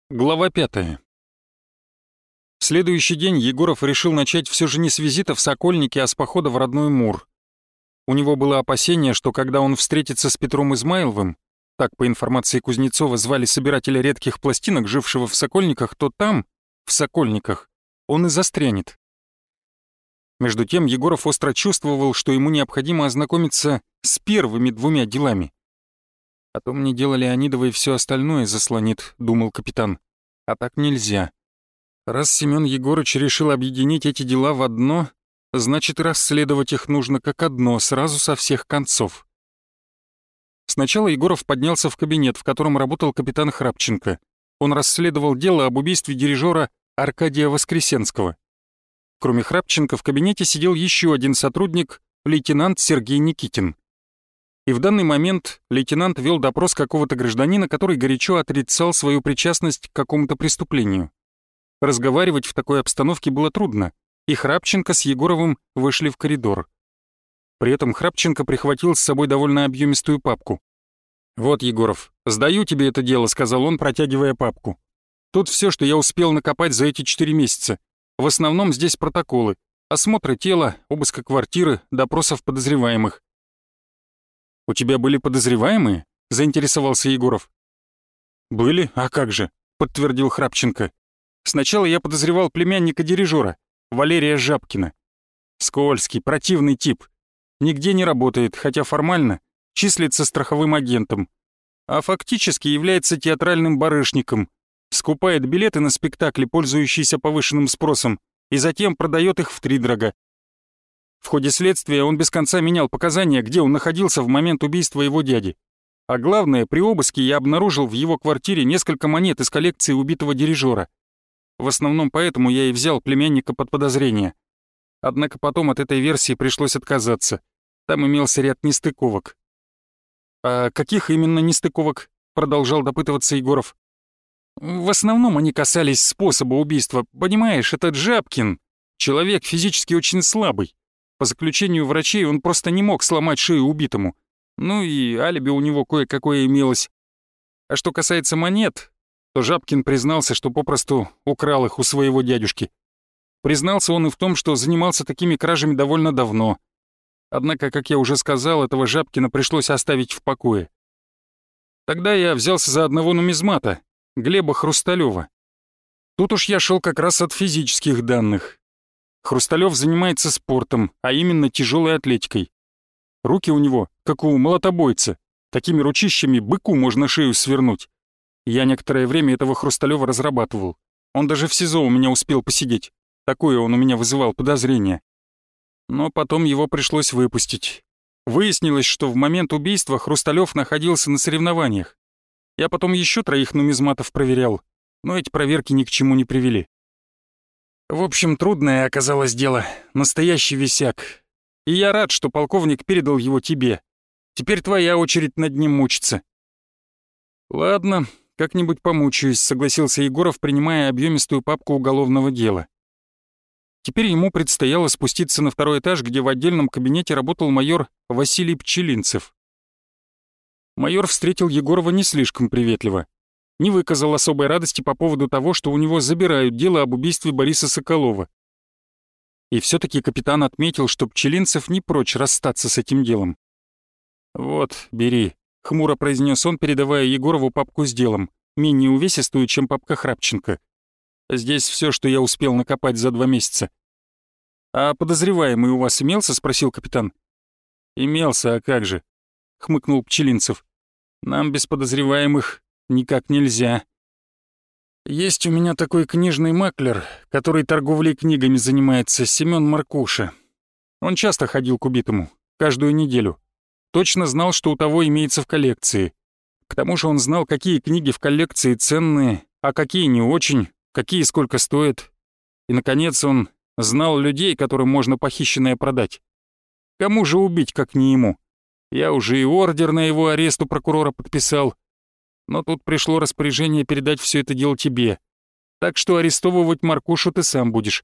Глава 5. Следующий день Егоров решил начать все же не с визита в Сокольники, а с похода в родной Мур. У него было опасение, что когда он встретится с Петром Измайловым, так по информации Кузнецова звали собирателя редких пластинок, жившего в Сокольниках, то там, в Сокольниках, он и застрянет. Между тем Егоров остро чувствовал, что ему необходимо ознакомиться с первыми двумя делами. «А то мне дело Леонидова и все остальное заслонит», — думал капитан. «А так нельзя. Раз Семён Егорыч решил объединить эти дела в одно, значит, и расследовать их нужно как одно, сразу со всех концов». Сначала Егоров поднялся в кабинет, в котором работал капитан Храпченко. Он расследовал дело об убийстве дирижера Аркадия Воскресенского. Кроме Храпченко в кабинете сидел еще один сотрудник, лейтенант Сергей Никитин. И в данный момент лейтенант вел допрос какого-то гражданина, который горячо отрицал свою причастность к какому-то преступлению. Разговаривать в такой обстановке было трудно, и Храпченко с Егоровым вышли в коридор. При этом Храпченко прихватил с собой довольно объемистую папку. «Вот, Егоров, сдаю тебе это дело», — сказал он, протягивая папку. «Тут все, что я успел накопать за эти 4 месяца. В основном здесь протоколы, осмотры тела, обыска квартиры, допросов подозреваемых». «У тебя были подозреваемые?» — заинтересовался Егоров. «Были? А как же?» — подтвердил Храпченко. «Сначала я подозревал племянника дирижера, Валерия Жабкина. Скользкий, противный тип. Нигде не работает, хотя формально числится страховым агентом. А фактически является театральным барышником. Скупает билеты на спектакли, пользующиеся повышенным спросом, и затем продает их втридорога. В ходе следствия он без конца менял показания, где он находился в момент убийства его дяди. А главное, при обыске я обнаружил в его квартире несколько монет из коллекции убитого дирижера. В основном поэтому я и взял племянника под подозрение. Однако потом от этой версии пришлось отказаться. Там имелся ряд нестыковок. «А каких именно нестыковок?» — продолжал допытываться Егоров. «В основном они касались способа убийства. Понимаешь, этот Жабкин — человек физически очень слабый. По заключению врачей он просто не мог сломать шею убитому. Ну и алиби у него кое-какое имелось. А что касается монет, то Жабкин признался, что попросту украл их у своего дядюшки. Признался он и в том, что занимался такими кражами довольно давно. Однако, как я уже сказал, этого Жабкина пришлось оставить в покое. Тогда я взялся за одного нумизмата, Глеба Хрусталёва. Тут уж я шел как раз от физических данных. Хрусталёв занимается спортом, а именно тяжелой атлетикой. Руки у него, как у молотобойца, такими ручищами быку можно шею свернуть. Я некоторое время этого Хрусталёва разрабатывал. Он даже в СИЗО у меня успел посидеть. Такое он у меня вызывал подозрение. Но потом его пришлось выпустить. Выяснилось, что в момент убийства Хрусталёв находился на соревнованиях. Я потом еще 3 нумизматов проверял, но эти проверки ни к чему не привели. В общем, трудное оказалось дело, настоящий висяк. И я рад, что полковник передал его тебе. Теперь твоя очередь над ним мучиться». «Ладно, как-нибудь помучаюсь», — согласился Егоров, принимая объемистую папку уголовного дела. Теперь ему предстояло спуститься на 2-й этаж, где в отдельном кабинете работал майор Василий Пчелинцев. Майор встретил Егорова не слишком приветливо. Не выказал особой радости по поводу того, что у него забирают дело об убийстве Бориса Соколова. И все-таки капитан отметил, что Пчелинцев не прочь расстаться с этим делом. «Вот, бери», — хмуро произнес он, передавая Егорову папку с делом, менее увесистую, чем папка Храпченко. «Здесь все, что я успел накопать за 2 месяца». «А подозреваемый у вас имелся?» — спросил капитан. «Имелся, а как же?» — хмыкнул Пчелинцев. «Нам без подозреваемых никак нельзя. Есть у меня такой книжный маклер, который торговлей книгами занимается, Семён Маркуша. Он часто ходил к убитому, каждую неделю. Точно знал, что у того имеется в коллекции. К тому же он знал, какие книги в коллекции ценные, а какие не очень, какие сколько стоят. И, наконец, он знал людей, которым можно похищенное продать. Кому же убить, как не ему? Я уже и ордер на его арест у прокурора подписал. Но тут пришло распоряжение передать все это дело тебе. Так что арестовывать Маркушу ты сам будешь.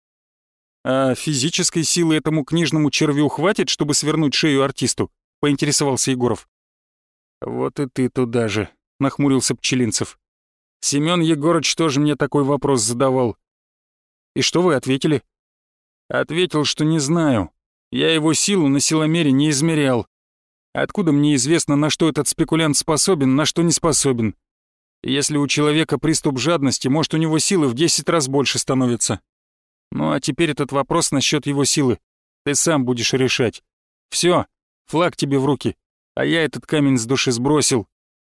А физической силы этому книжному червю хватит, чтобы свернуть шею артисту? Поинтересовался Егоров. Вот и ты туда же, нахмурился Пчелинцев. Семён Егорыч тоже мне такой вопрос задавал. И что вы ответили? Ответил, что не знаю. Я его силу на силомере не измерял. Откуда мне известно, на что этот спекулянт способен, на что не способен? Если у человека приступ жадности, может, у него силы в 10 раз больше становится. Ну а теперь этот вопрос насчет его силы. Ты сам будешь решать. Все, флаг тебе в руки, а я этот камень с души сбросил.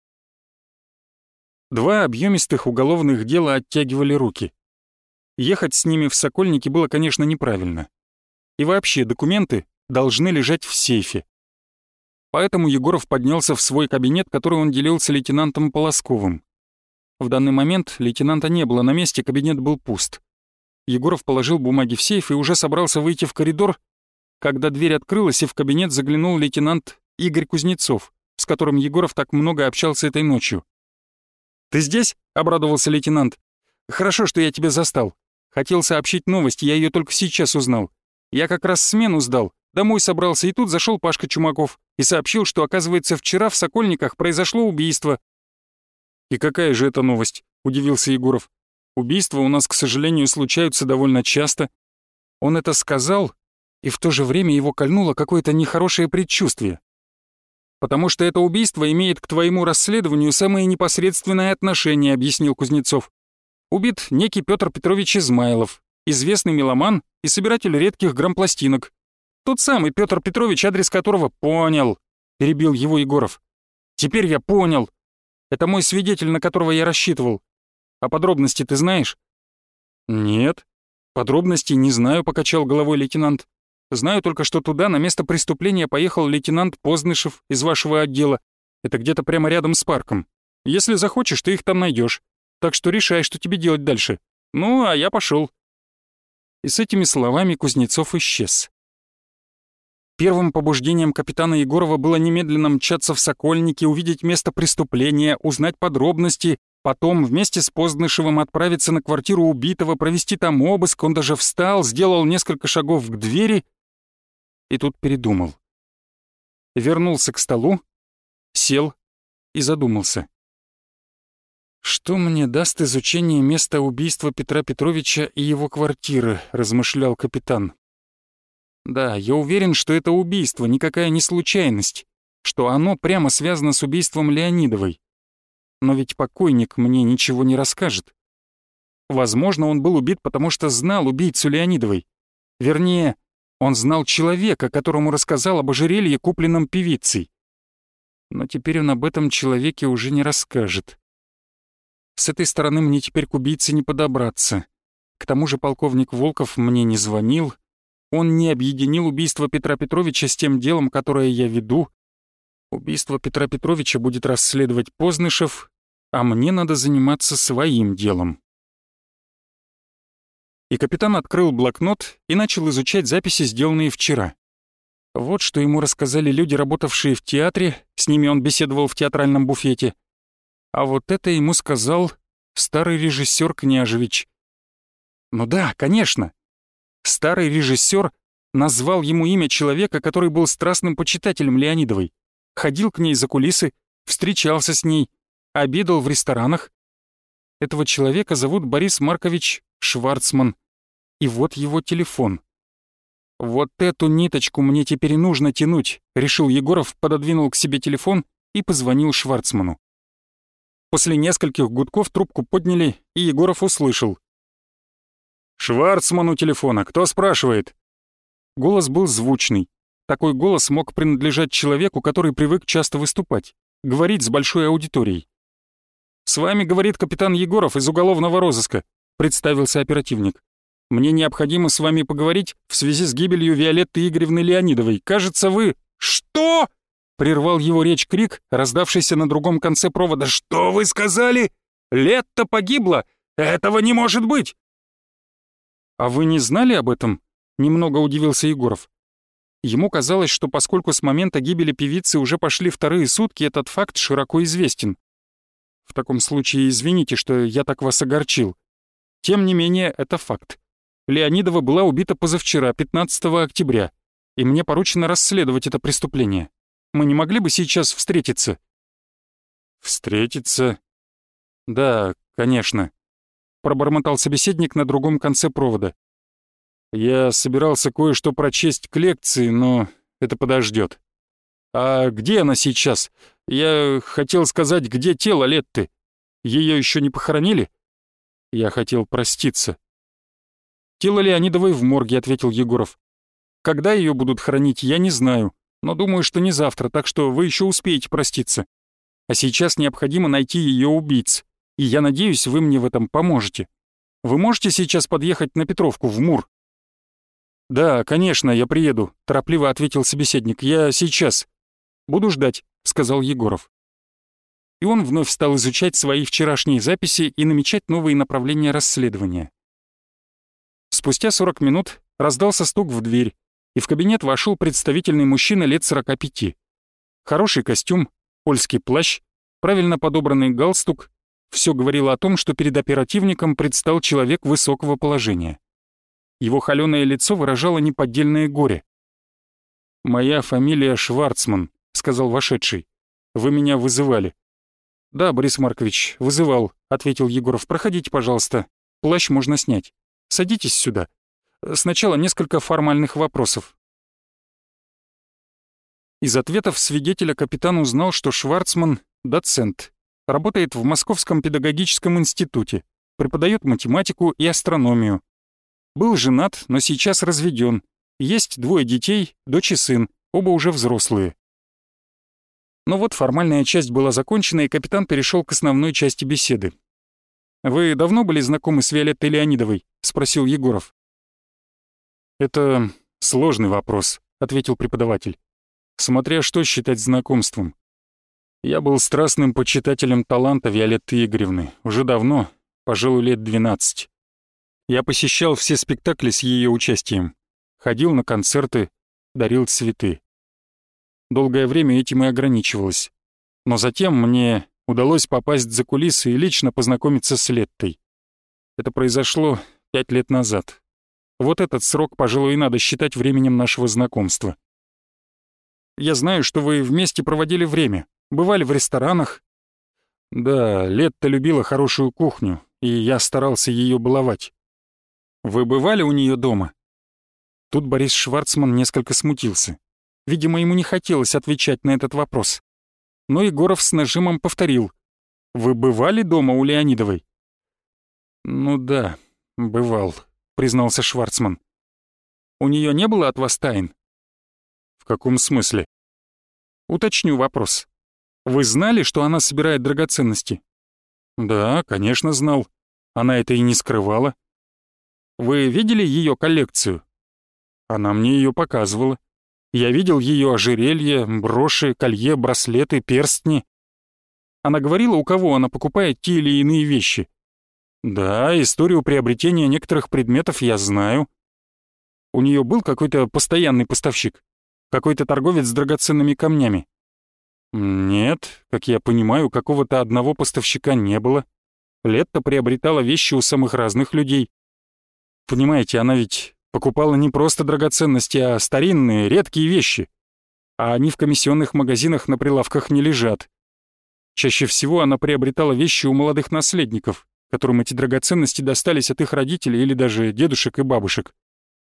2 объемистых уголовных дела оттягивали руки. Ехать с ними в Сокольники было, конечно, неправильно. И вообще, документы должны лежать в сейфе. Поэтому Егоров поднялся в свой кабинет, который он делил с лейтенантом Полосковым. В данный момент лейтенанта не было на месте, кабинет был пуст. Егоров положил бумаги в сейф и уже собрался выйти в коридор, когда дверь открылась, и в кабинет заглянул лейтенант Игорь Кузнецов, с которым Егоров так много общался этой ночью. «Ты здесь?» — обрадовался лейтенант. «Хорошо, что я тебя застал. Хотел сообщить новость, я ее только сейчас узнал. Я как раз смену сдал, домой собрался, и тут зашел Пашка Чумаков и сообщил, что, оказывается, вчера в Сокольниках произошло убийство». «И какая же это новость?» — удивился Егоров. «Убийства у нас, к сожалению, случаются довольно часто». Он это сказал, и в то же время его кольнуло какое-то нехорошее предчувствие. «Потому что это убийство имеет к твоему расследованию самое непосредственное отношение», — объяснил Кузнецов. «Убит некий Петр Петрович Измайлов, известный меломан и собиратель редких грампластинок. Тот самый Петр Петрович, адрес которого...» «Понял», — перебил его Егоров. «Теперь я понял. Это мой свидетель, на которого я рассчитывал. А подробности ты знаешь?» «Нет, подробностей не знаю», — покачал головой лейтенант. «Знаю только, что туда на место преступления поехал лейтенант Познышев из вашего отдела. Это где-то прямо рядом с парком. Если захочешь, ты их там найдешь. Так что решай, что тебе делать дальше. Ну, а я пошел». И с этими словами Кузнецов исчез. Первым побуждением капитана Егорова было немедленно мчаться в Сокольники, увидеть место преступления, узнать подробности, потом вместе с Познышевым отправиться на квартиру убитого, провести там обыск. Он даже встал, сделал несколько шагов к двери и тут передумал. Вернулся к столу, сел и задумался. «Что мне даст изучение места убийства Петра Петровича и его квартиры?» — размышлял капитан. «Да, я уверен, что это убийство, никакая не случайность, что оно прямо связано с убийством Леонидовой. Но ведь покойник мне ничего не расскажет. Возможно, он был убит, потому что знал убийцу Леонидовой. Вернее, он знал человека, которому рассказал об ожерелье, купленном певицей. Но теперь он об этом человеке уже не расскажет. С этой стороны мне теперь к убийце не подобраться. К тому же полковник Волков мне не звонил. Он не объединил убийство Петра Петровича с тем делом, которое я веду. Убийство Петра Петровича будет расследовать Познышев, а мне надо заниматься своим делом». И капитан открыл блокнот и начал изучать записи, сделанные вчера. Вот что ему рассказали люди, работавшие в театре, с ними он беседовал в театральном буфете. А вот это ему сказал старый режиссер Княжевич. Ну да, конечно. Старый режиссер назвал ему имя человека, который был страстным почитателем Леонидовой, ходил к ней за кулисы, встречался с ней, обедал в ресторанах. Этого человека зовут Борис Маркович Шварцман. И вот его телефон. «Вот эту ниточку мне теперь и нужно тянуть», — решил Егоров, пододвинул к себе телефон и позвонил Шварцману. После нескольких гудков трубку подняли, и Егоров услышал. «Шварцман у телефона. Кто спрашивает?» Голос был звучный. Такой голос мог принадлежать человеку, который привык часто выступать, говорить с большой аудиторией. «С вами, — говорит капитан Егоров из уголовного розыска», — представился оперативник. «Мне необходимо с вами поговорить в связи с гибелью Виолетты Игоревны Леонидовой. Кажется, вы...» «Что?» — прервал его речь крик, раздавшийся на другом конце провода. «Что вы сказали? Летта погибла? Этого не может быть!» «А вы не знали об этом?» — немного удивился Егоров. Ему казалось, что поскольку с момента гибели певицы уже пошли 2 сутки, этот факт широко известен. «В таком случае извините, что я так вас огорчил. Тем не менее, это факт. Леонидова была убита позавчера, 15 октября, и мне поручено расследовать это преступление. Мы не могли бы сейчас встретиться?» «Встретиться? Да, конечно», — пробормотал собеседник на другом конце провода. «Я собирался кое-что прочесть к лекции, но это подождет. А где она сейчас? Я хотел сказать, где тело Летты? Ее еще не похоронили?» Я хотел проститься. «Тело Леонидовой в морге», — ответил Егоров. «Когда ее будут хоронить, я не знаю, но думаю, что не завтра, так что вы еще успеете проститься. А сейчас необходимо найти ее убийц, и я надеюсь, вы мне в этом поможете. Вы можете сейчас подъехать на Петровку, в МУР?» «Да, конечно, я приеду», — торопливо ответил собеседник. «Я сейчас». «Буду ждать», — сказал Егоров. И он вновь стал изучать свои вчерашние записи и намечать новые направления расследования. Спустя 40 минут раздался стук в дверь, и в кабинет вошел представительный мужчина лет 45. Хороший костюм, польский плащ, правильно подобранный галстук — все говорило о том, что перед оперативником предстал человек высокого положения. Его холёное лицо выражало неподдельное горе. «Моя фамилия Шварцман», — сказал вошедший. «Вы меня вызывали». «Да, Борис Маркович, вызывал», — ответил Егоров. «Проходите, пожалуйста. Плащ можно снять. Садитесь сюда. Сначала несколько формальных вопросов». Из ответов свидетеля капитан узнал, что Шварцман — доцент, работает в Московском педагогическом институте, преподает математику и астрономию. Был женат, но сейчас разведен. Есть 2 детей, дочь и сын, оба уже взрослые. Но вот формальная часть была закончена, и капитан перешел к основной части беседы. «Вы давно были знакомы с Виолеттой Леонидовой?» — спросил Егоров. «Это сложный вопрос», — ответил преподаватель. «Смотря что считать знакомством. Я был страстным почитателем таланта Виолетты Игоревны уже давно, пожалуй, лет 12. Я посещал все спектакли с ее участием, ходил на концерты, дарил цветы. Долгое время этим и ограничивалось. Но затем мне удалось попасть за кулисы и лично познакомиться с Леттой. Это произошло 5 лет назад. Вот этот срок, пожалуй, и надо считать временем нашего знакомства. Я знаю, что вы вместе проводили время, бывали в ресторанах. Да, Летта любила хорошую кухню, и я старался ее баловать. Вы бывали у нее дома?» Тут Борис Шварцман несколько смутился. Видимо, ему не хотелось отвечать на этот вопрос. Но Егоров с нажимом повторил. «Вы бывали дома у Леонидовой?» «Ну да, бывал», — признался Шварцман. «У нее не было от вас тайн?» «В каком смысле?» «Уточню вопрос. Вы знали, что она собирает драгоценности?» «Да, конечно, знал. Она это и не скрывала». «Вы видели ее коллекцию?» «Она мне ее показывала. Я видел ее ожерелья, броши, колье, браслеты, перстни». «Она говорила, у кого она покупает те или иные вещи?» «Да, историю приобретения некоторых предметов я знаю». «У нее был какой-то постоянный поставщик? Какой-то торговец с драгоценными камнями?» «Нет, как я понимаю, какого-то одного поставщика не было. Летта приобретала вещи у самых разных людей. Понимаете, она ведь покупала не просто драгоценности, а старинные, редкие вещи. А они в комиссионных магазинах на прилавках не лежат. Чаще всего она приобретала вещи у молодых наследников, которым эти драгоценности достались от их родителей или даже дедушек и бабушек.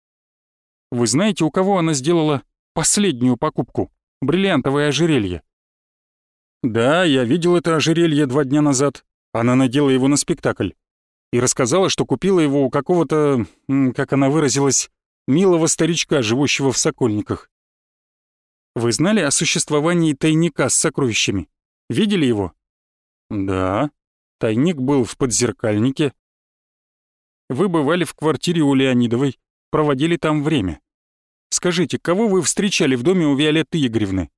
Вы знаете, у кого она сделала последнюю покупку — бриллиантовое ожерелье?» «Да, я видел это ожерелье 2 дня назад. Она надела его на спектакль. И рассказала, что купила его у какого-то, как она выразилась, милого старичка, живущего в Сокольниках. Вы знали о существовании тайника с сокровищами? Видели его?» «Да, тайник был в Подзеркальнике». «Вы бывали в квартире у Леонидовой, проводили там время. Скажите, кого вы встречали в доме у Виолетты Игоревны?»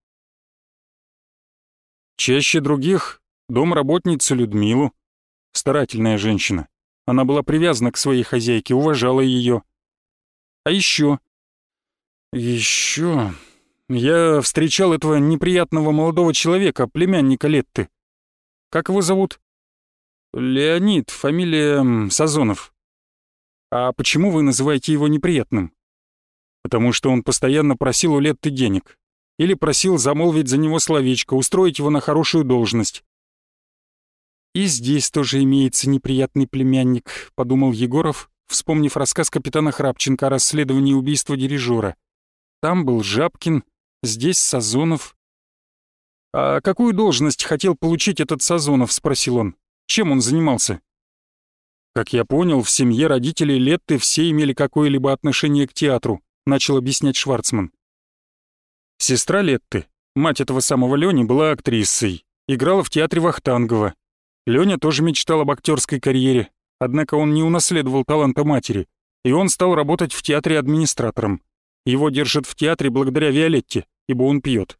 «Чаще других домработницу Людмилу. Старательная женщина. Она была привязана к своей хозяйке, уважала ее. А еще я встречал этого неприятного молодого человека, племянника Летты. Как его зовут?» «Леонид, фамилия Сазонов». «А почему вы называете его неприятным?» «Потому что он постоянно просил у Летты денег. Или просил замолвить за него словечко, устроить его на хорошую должность». «И здесь тоже имеется неприятный племянник», — подумал Егоров, вспомнив рассказ капитана Храпченко о расследовании убийства дирижера. «Там был Жабкин, здесь Сазонов». «А какую должность хотел получить этот Сазонов?» — спросил он. «Чем он занимался?» «Как я понял, в семье родителей Летты все имели какое-либо отношение к театру», — начал объяснять Шварцман. Сестра Летты, мать этого самого Лёни, была актрисой, играла в театре Вахтангова. Лёня тоже мечтал об актерской карьере, однако он не унаследовал таланта матери, и он стал работать в театре администратором. Его держат в театре благодаря Виолетте, ибо он пьет.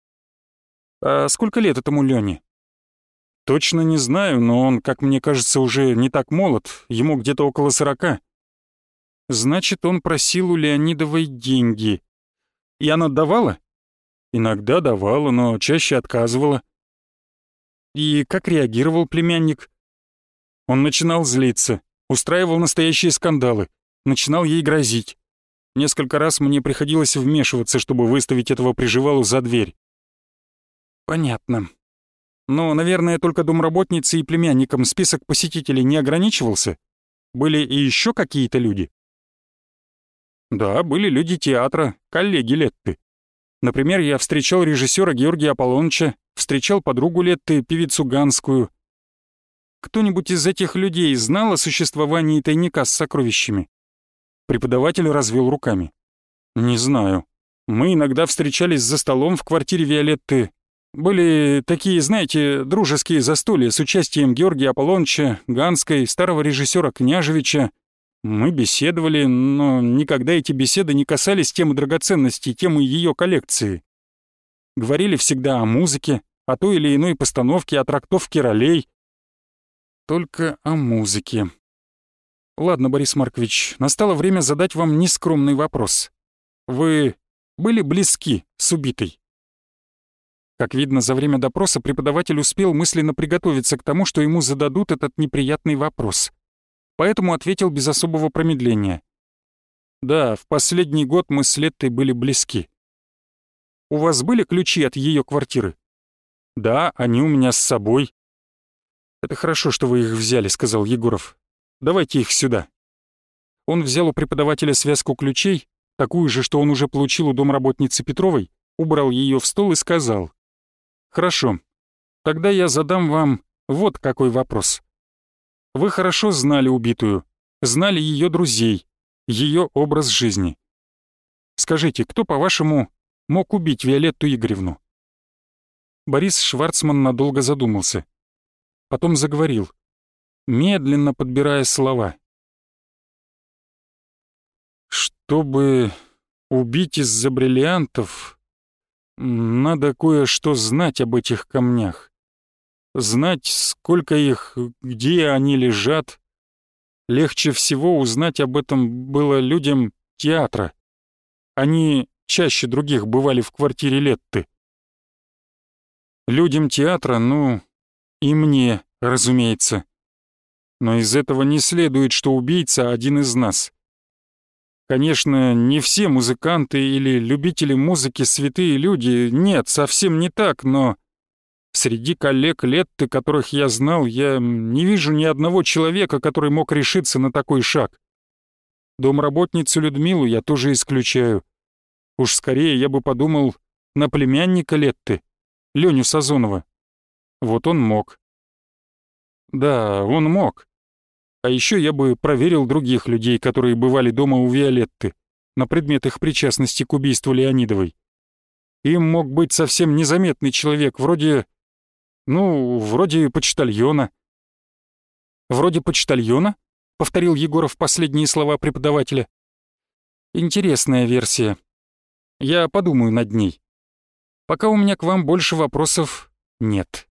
«А сколько лет этому Лёне?» «Точно не знаю, но он, как мне кажется, уже не так молод, ему где-то около 40. Значит, он просил у Леонидовой деньги. И она давала?» «Иногда давала, но чаще отказывала». «И как реагировал племянник?» Он начинал злиться, устраивал настоящие скандалы, начинал ей грозить. Несколько раз мне приходилось вмешиваться, чтобы выставить этого приживалу за дверь. «Понятно. Но, наверное, только домработницей и племянником список посетителей не ограничивался? Были и еще какие-то люди?» «Да, были люди театра, коллеги Летты. Например, я встречал режиссера Георгия Аполлоныча, встречал подругу Летты, певицу Ганскую. Кто-нибудь из этих людей знал о существовании тайника с сокровищами?» Преподаватель развел руками. «Не знаю. Мы иногда встречались за столом в квартире Виолетты. Были такие, знаете, дружеские застолья с участием Георгия Аполлоныча, Ганской, старого режиссера Княжевича. Мы беседовали, но никогда эти беседы не касались темы драгоценностей, темы ее коллекции. Говорили всегда о музыке, о той или иной постановке, о трактовке ролей. Только о музыке. Ладно, Борис Маркович, настало время задать вам нескромный вопрос. Вы были близки с убитой?» Как видно, за время допроса преподаватель успел мысленно приготовиться к тому, что ему зададут этот неприятный вопрос. Поэтому ответил без особого промедления. «Да, в последний год мы с Леттой были близки». «У вас были ключи от ее квартиры?» «Да, они у меня с собой». «Это хорошо, что вы их взяли», — сказал Егоров. «Давайте их сюда». Он взял у преподавателя связку ключей, такую же, что он уже получил у домработницы Петровой, убрал ее в стол и сказал: «Хорошо, тогда я задам вам вот какой вопрос. Вы хорошо знали убитую, знали ее друзей, ее образ жизни. Скажите, кто, по-вашему, мог убить Виолетту Игоревну?» Борис Шварцман надолго задумался. Потом заговорил, медленно подбирая слова. «Чтобы убить из-за бриллиантов, надо кое-что знать об этих камнях. Знать, сколько их, где они лежат. Легче всего узнать об этом было людям театра. Они чаще других бывали в квартире Летты. Людям театра, ну, и мне, разумеется. Но из этого не следует, что убийца один из нас. Конечно, не все музыканты или любители музыки святые люди, нет, совсем не так, но среди коллег Летты, которых я знал, я не вижу ни одного человека, который мог решиться на такой шаг. Домработницу Людмилу я тоже исключаю. Уж скорее я бы подумал на племянника Летты, Леню Сазонова. Вот он мог. Да, он мог. А еще я бы проверил других людей, которые бывали дома у Виолетты, на предмет их причастности к убийству Леонидовой. Им мог быть совсем незаметный человек, вроде почтальона. «Вроде почтальона?» — повторил Егоров последние слова преподавателя. «Интересная версия. Я подумаю над ней. Пока у меня к вам больше вопросов нет».